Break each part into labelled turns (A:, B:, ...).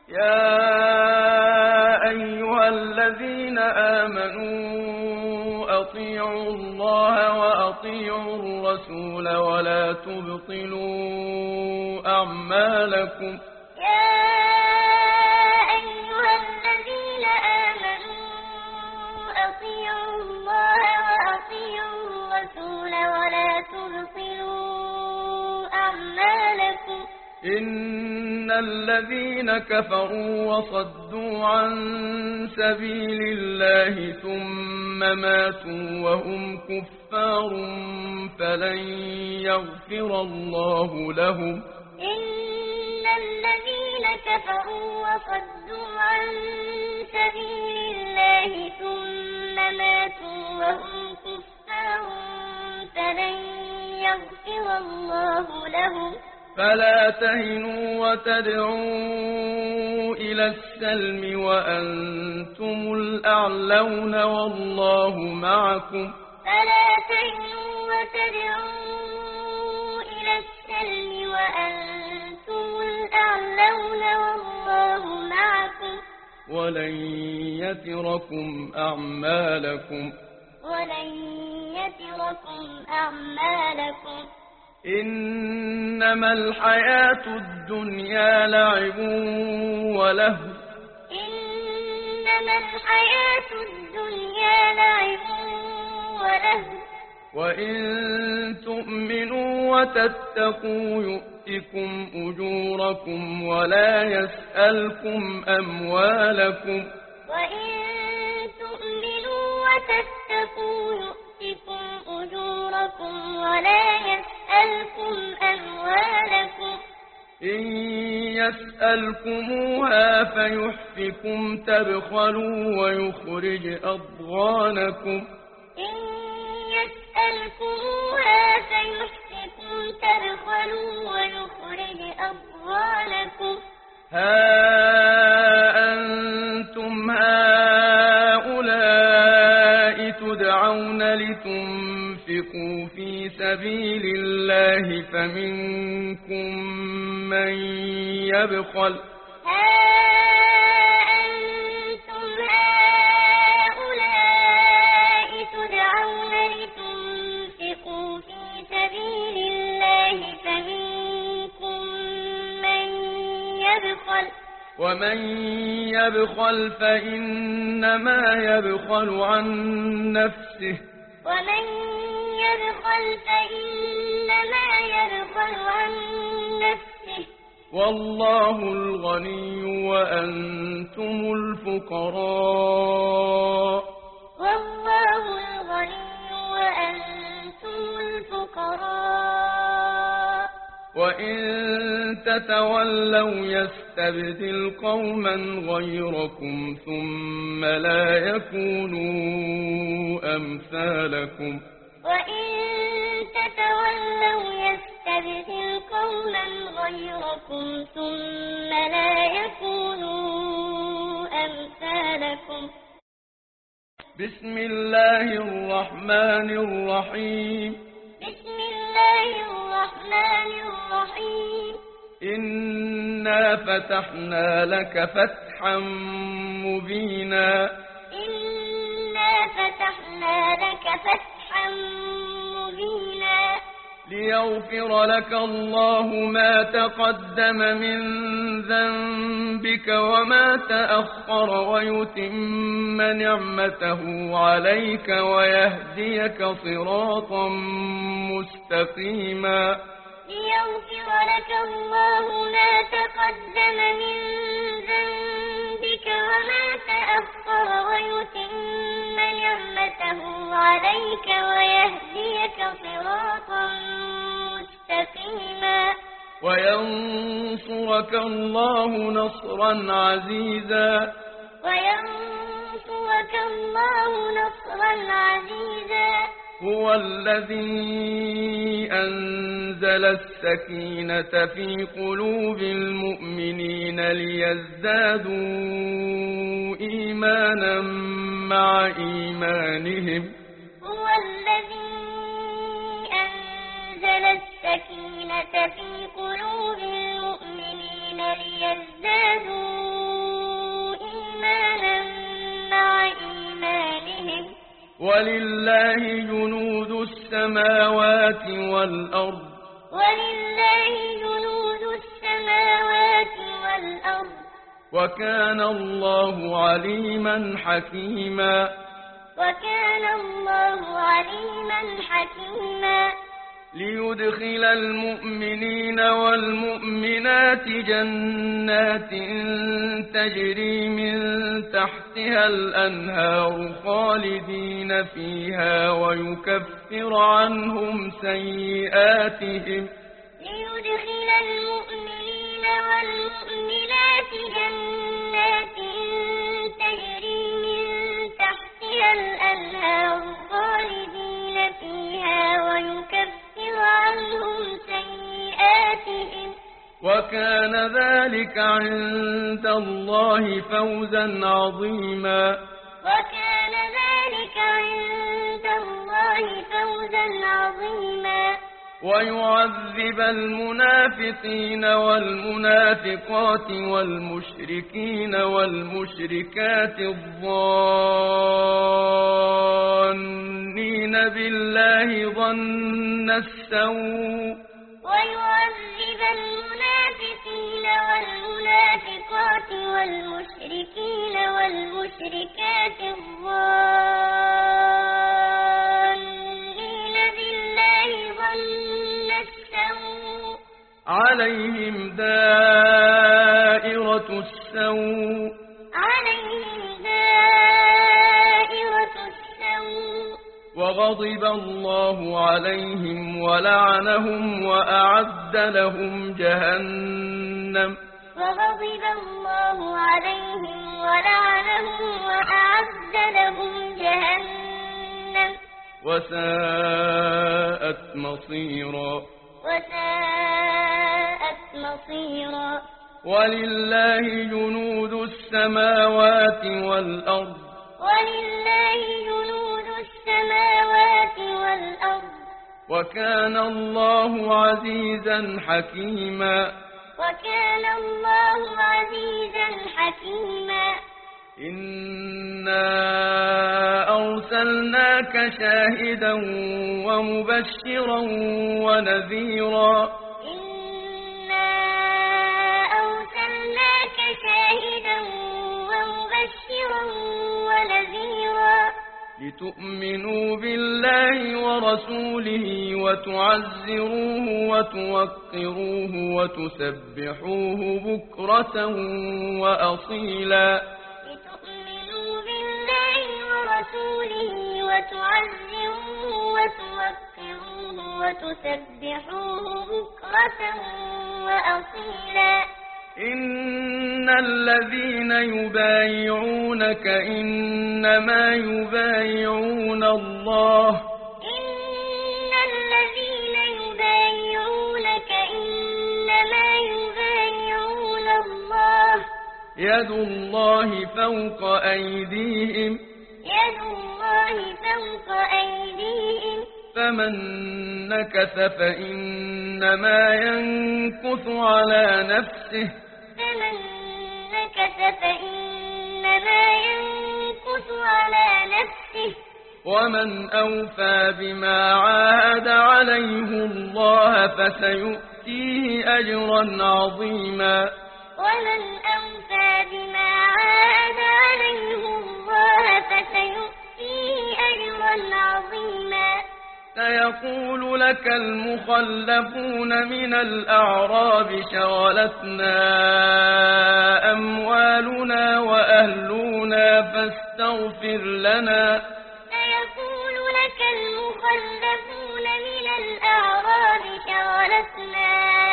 A: يا أيها الذين آمنوا أطيعوا الله وأطيعوا الرسول ولا تبطلوا أعمالكم.
B: يا أيها الذين آمنوا أطيعوا الله وأطيعوا الرسول ولا تبطلوا أعمالكم.
A: إن الذين كفروا وصدوا عن سبيل الله ثم ماتوا وهم كفار فلن يغفر الله لهم.
B: إن الذين كفروا وصدوا عن سبيل الله ثم ماتوا وهم كفار فلن يغفر الله لهم.
A: فلا تهنوا وتدعوا إلى السلم وأنتم الأعلون والله معكم.
B: فلا تهنوا وتدعوا إلى السلم وأنتم الأعلون والله معكم.
A: ولن يتركم أعمالكم.
B: ولن يتركم أعمالكم.
A: إنما الحياة الدنيا لعب ولهو.
B: إنما الحياة الدنيا لعب ولهو.
A: وإن تؤمنوا وتتقوا يؤتكم أجوركم ولا يسألكم أموالكم.
B: وإن تؤمنوا وتتقوا يؤتكم أجوركم ولا يسألكم أموالكم.
A: إن يسألكموها فيحفكم تبخلوا ويخرج أضغانكم.
B: إن يسألكموها فيحفكم تبخلوا ويخرج أضغانكم.
A: ها أنتم هؤلاء تدعون لتنفقوا في سبيل الله فمنكم من يبخل.
B: ها أنتم هؤلاء تدعون لتنفقوا في سبيل الله فمنكم من يبخل.
A: ومن يبخل فإنما يبخل عن نفسه.
B: ومن يبخل فإنما يبخل عن نفسه.
A: والله الغني وأنتم الفقراء.
B: والله الغني وأنتم الفقراء.
A: وإن تتولوا يستبدل قوما غيركم ثم لا يكونوا أمثالكم.
B: وإن تتولوا يستبدل قوما غيركم ثم لا يكونوا أمثالكم.
A: بسم الله الرحمن الرحيم.
B: بسم الله الرحمن الرحيم.
A: إنا فتحنا لك فتحا مبينا.
B: إنا فتحنا لك فتحا مبينا.
A: ليغفر لك الله ما تقدم من ذنبك وما تأخر ويتم نعمته عليك ويهديك صراطا مستقيما.
B: ليغفر لك الله ما تقدم من ذنبك وما تأخر ويتم نعمته عليك ويهديك صراطا مستقيما.
A: وينصرك الله نصرا عزيزا.
B: وينصرك الله نصرا عزيزا.
A: هو الذي أنزل السكينة في قلوب المؤمنين ليزدادوا إيمانا مع إيمانهم.
B: هو الذي أنزل السكينة في قلوب المؤمنين ليزدادوا
A: ولله جنود السماوات والأرض
B: ولله جنود السماوات والأرض
A: وكان الله عليما حكيما
B: وكان الله عليما حكيما
A: ليدخل المؤمنين والمؤمنات جنات تجري من تحتها الأنهار خالدين فيها ويكفر عنهم سيئاتهم
B: ليدخل المؤمنين والمؤمنات جنات تجري من تحتها الأنهار خالدين فيها ويكفر عنهم سيئاتهم
A: وكان ذلك عند الله فوزا عظيما
B: وكان ذلك عند الله فوزا عظيما
A: ويعذب المنافقين والمنافقات والمشركين والمشركات الظانين بالله ظن السوء
B: ويعذب المنافقين والمنافقات والمشركين والمشركات الظانين بالله ظن السوء
A: عليهم دائرة السوء
B: عليهم دائرة السوء
A: وغضب الله عليهم ولعنهم وأعد لهم جهنم
B: وغضب الله عليهم ولعنهم وأعد لهم جهنم
A: وساءت مصيرا
B: وساءت مصيرا
A: ولله جنود السماوات والأرض
B: ولله جنود السماوات والأرض
A: وكان الله عزيزا حكيما
B: وكان الله عزيزا حكيما
A: إنا أرسلناك شاهدا ومبشرا ونذيرا
B: إنا أرسلناك شاهدا ومبشرا ونذيرا
A: لتؤمنوا بالله ورسوله وتعزروه وتوقروه وتسبحوه بكرة وأصيلا
B: لتؤمنوا بالله ورسوله وتعزروه وتوقروه وتسبحوه بكرة وأصيلا
A: إن الذين يبايعونك إنما يبايعون الله
B: إن الذين يبايعونك إنما يبايعون الله
A: يد الله فوق أيديهم
B: يد الله فوق أيديهم
A: فمن نكث فإنما ينكث على نفسه
B: فمن نكث فإنما ينكث على نفسه
A: ومن أوفى بما عاهد عليه الله فسيؤتيه أجرا عظيما
B: ومن أوفى بما عاهد عليه الله فسيؤتيه أجرا عظيما
A: سيقول لك المخلفون من الأعراب شغلتنا أموالنا وأهلنا فاستغفر لنا
B: سيقول لك المخلفون من الأعراب شغلتنا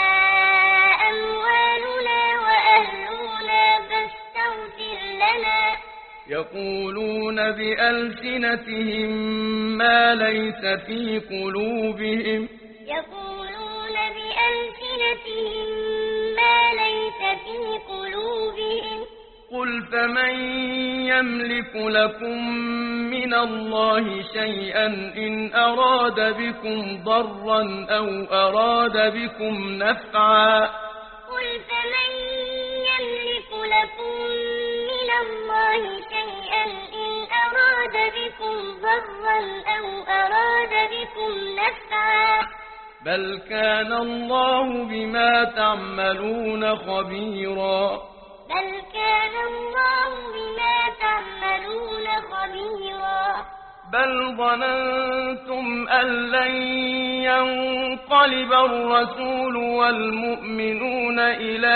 B: أموالنا وأهلنا فاستغفر لنا
A: يقولون بألسنتهم ما ليس في قلوبهم
B: يقولون بألسنتهم ما ليس في قلوبهم
A: قل فمن يملك لكم من الله شيئا إن أراد بكم ضرا أو أراد بكم نفعا
B: قل فمن يملك لكم من الله شيئا إن أراد بكم ضرا ضرا أو أراد بكم نفعا
A: بل كان الله بما تعملون خبيرا
B: بل كان الله بما تعملون خبيرا
A: بل ظننتم أن لن ينقلب الرسول والمؤمنون إلى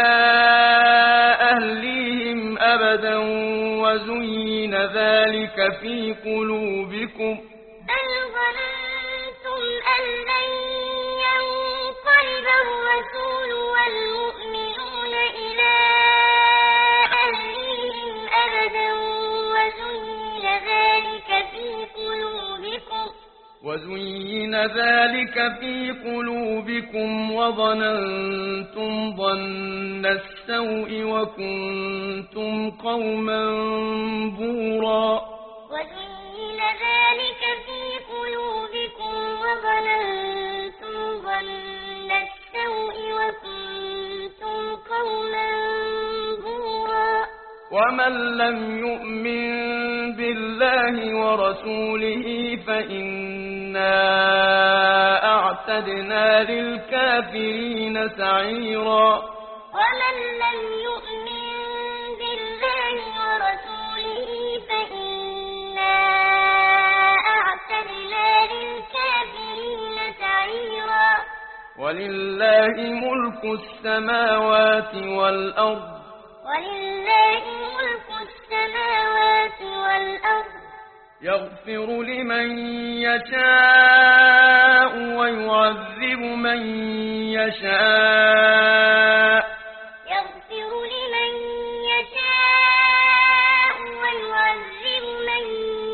A: أهليهم أبدا وزين ذلك في قلوبكم
B: بل ظننتم أن لن ينقلب الرسول والمؤمنون إلى أهليهم أبدا وزين ذلك في قلوبكم وظننتم ظن السوء وكنتم قوما بورا وزين ذلك في قلوبكم وظننتم ظن السوء وكنتم قوما بورا
A: ومن لم يؤمن بالله ورسوله فإنا أعتدنا للكافرين سعيرا
B: ومن لم يؤمن بالله ورسوله فإنا أعتدنا للكافرين سعيرا
A: ولله ملك السماوات والأرض
B: ولله ملك السماوات والأرض
A: يغفر لمن يشاء ويعذب من يشاء
B: يغفر لمن يشاء ويعذب من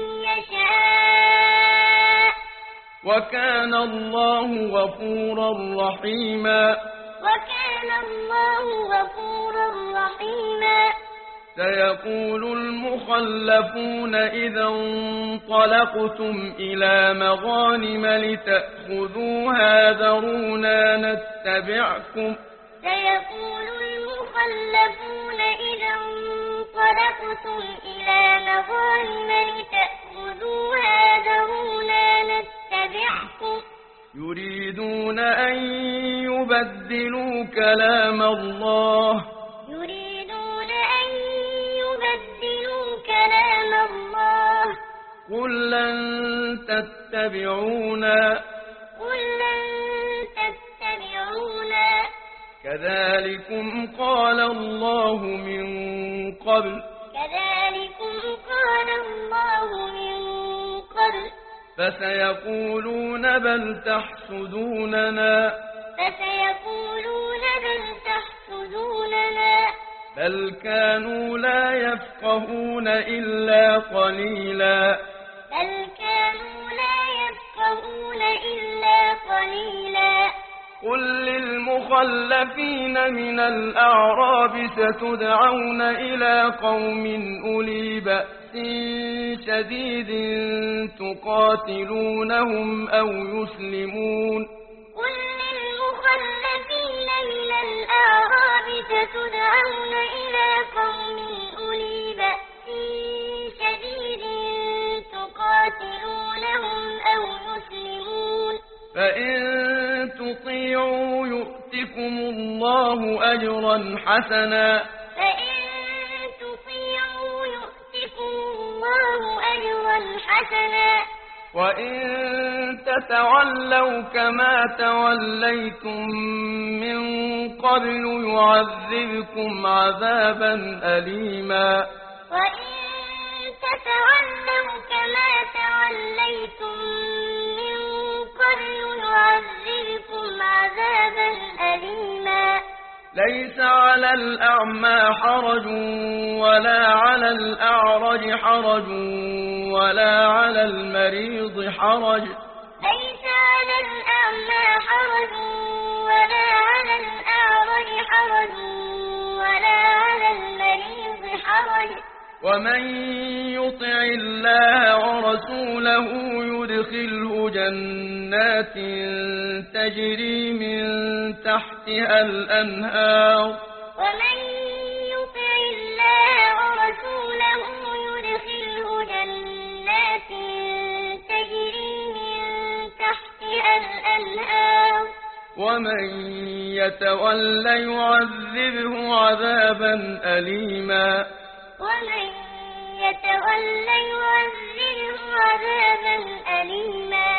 B: يشاء
A: وكان الله غفورا رحيما
B: وكان الله غفورا رحيما
A: سيقول المخلفون إذا انطلقتم إلى مغانم لتأخذوها ذرونا نتبعكم
B: سيقول المخلفون إذا انطلقتم إلى مغانم لتأخذوها ذرونا نتبعكم
A: يريدون أن يبدلوا كلام الله
B: يريدون أن يبدلوا كلام الله
A: قل لن تتبعونا
B: قل لن تتبعونا
A: كذلكم قال الله من قبل
B: كذلكم قال الله من قبل
A: فسيقولون بل تحسدوننا
B: فسيقولون بل تحسدوننا
A: بل كانوا لا يفقهون إلا قليلا
B: بل كانوا لا يفقهون إلا قليلا
A: قل للمخلفين من الأعراب ستدعون إلى قوم أولي بأس شديد تقاتلونهم أو يسلمون
B: قل للمخلفين من الأعراب ستدعون إلى قوم أولي بأس شديد تقاتلونهم أو يسلمون
A: فإن تطيعوا يؤتكم الله أجرا حسنا
B: فإن تطيعوا يؤتكم الله أجرا حسنا
A: وإن تتولوا كما توليتم من قبل يعذبكم عذابا أليما
B: وإن تتولوا كما توليتم من قبل يعذبكم عذابا أليما
A: ليس على الأعمى حرج ولا على الأعرج حرج ولا على المريض حرج
B: ليس على الأعمى حرج ولا على الأعرج حرج ولا على المريض حرج
A: ومن يطع الله ورسوله يدخله جنات تجري من تحتها الأنهار
B: ومن يطع الله ورسوله يدخله جنات
A: ومن يتول يعذبه عذابا أليما
B: ومن يتول يعذبه عذابا أليما